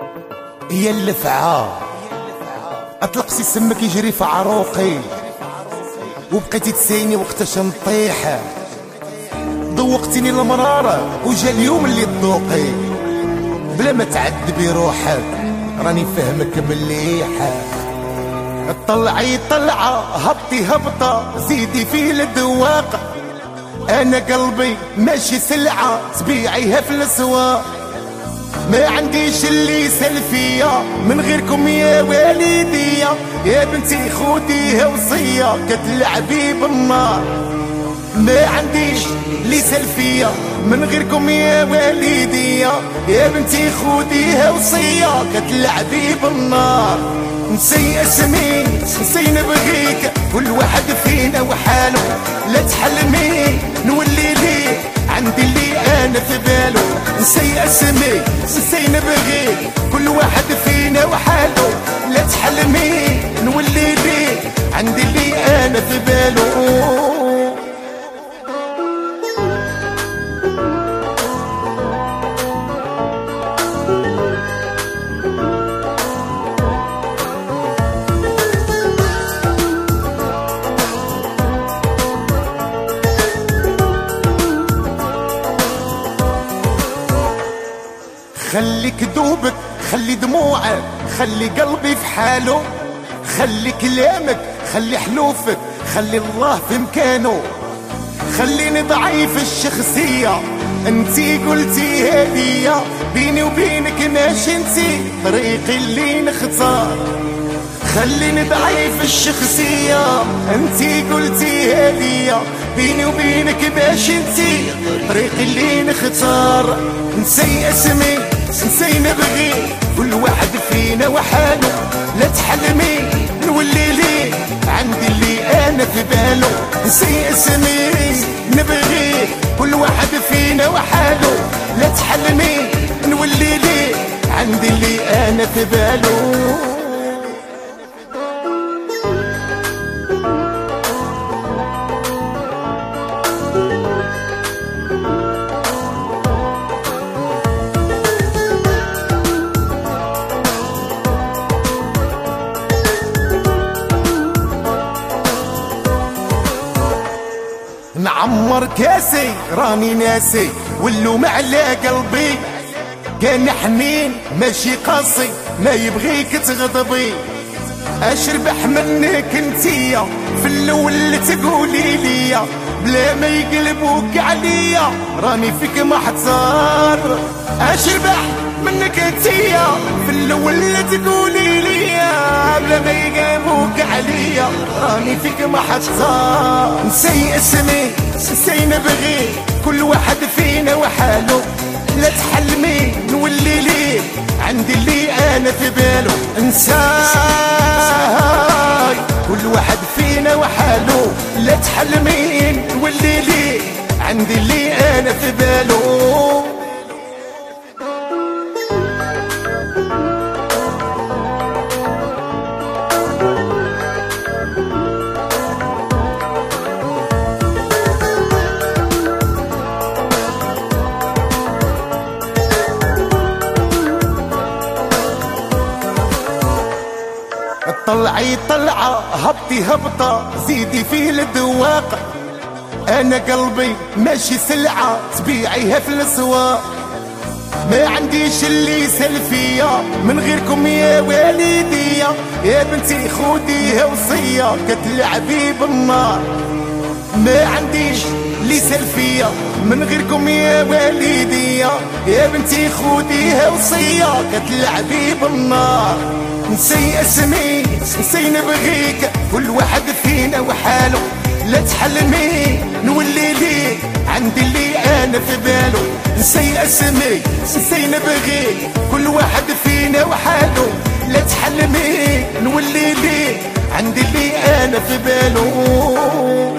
هي اللفعة اطلق سي سمك يجري في عروقي، وبقيتي تسيني وقتاش نطيح. ذوقتيني المرارة وجا اليوم اللي تذوقي، بلا ما تعذبي روحك راني فهمك مليح. طلعي طلعة هبطي هبطة زيدي في الذواق، انا قلبي ماشي سلعة تبيعيها في الاسواق. ما عنديش اللي سلفية من غيركم يا والدية، يا بنتي خوديها وصية كتلعبي بالنار. ما عنديش اللي سلفية من غيركم يا والدية، يا بنتي خوديها وصية كتلعبي بالنار. نسي اسمي نسي نبغيك، كل واحد فينا وحاله، لا تحلمي نولي ليك عندي اللي انا في باله. نسي اسمي نسي نبغيك، كل واحد فينا وحاله، لا تحلمي نولي ليك عندي اللي انا في باله. خلي كذوبك خلي دموعك خلي قلبي في حاله، خلي كلامك خلي حلوفك خلي الله في مكانه. خليني ضعيف الشخصية انتي قلتي هدية، بيني وبينك ماشي انتي طريقي اللي نختار. خليني ضعيف الشخصية انتي قلتي هدية، بيني وبينك ماشي انتي طريقي اللي نختار. نسي اسمي نسي نبغي، كل واحد فينا وحاله، لا تحلمي نولي لي عندي اللي انا في باله. نسي اسمي نبغي، كل واحد فينا وحاله، لا تحلمي نولي لي عندي اللي انا في باله. نعمر كاسي راني ناسي واللوم على قلبي، كان حنين ماشي قاسي ما يبغيك تغضبي. اشربح منك انتيا في الاول تقولي ليا، بلا ما يقلبوك عليا راني فيك محتار. اشربح منك انتيا في الاول تقولي ليا، بلا ما يقلبوك عليا راني فيك محتار. نسي اسمي نسي نبغي، كل واحد فينا وحاله، لا تحلمي نولي ليه عندي اللي انا في باله. انساي كل واحد فينا وحاله، لا تحلمي نولي ليه عندي اللي انا في باله. طلعي طلعة هبطي هبطة زيدي في الذواق، انا قلبي ماشي سلعة تبيعيها في الاسواق. ما عنديش اللي سلفية من غيركم يا والدية، يا بنتي خوديها وصية كتلعبي بالنار. ما عنديش اللي سلفية من غيركم يا والدية، يا بنتي خوديها وصية كتلعبي بالنار. نسي اسمي نسي نبغيك، كل واحد فينا وحاله، لا تحلمي نولي ليك عندي اللي انا في باله. نسي اسمي نسي نبغيك، كل واحد فينا وحاله، لا تحلمي نولي ليك عندي اللي انا في باله.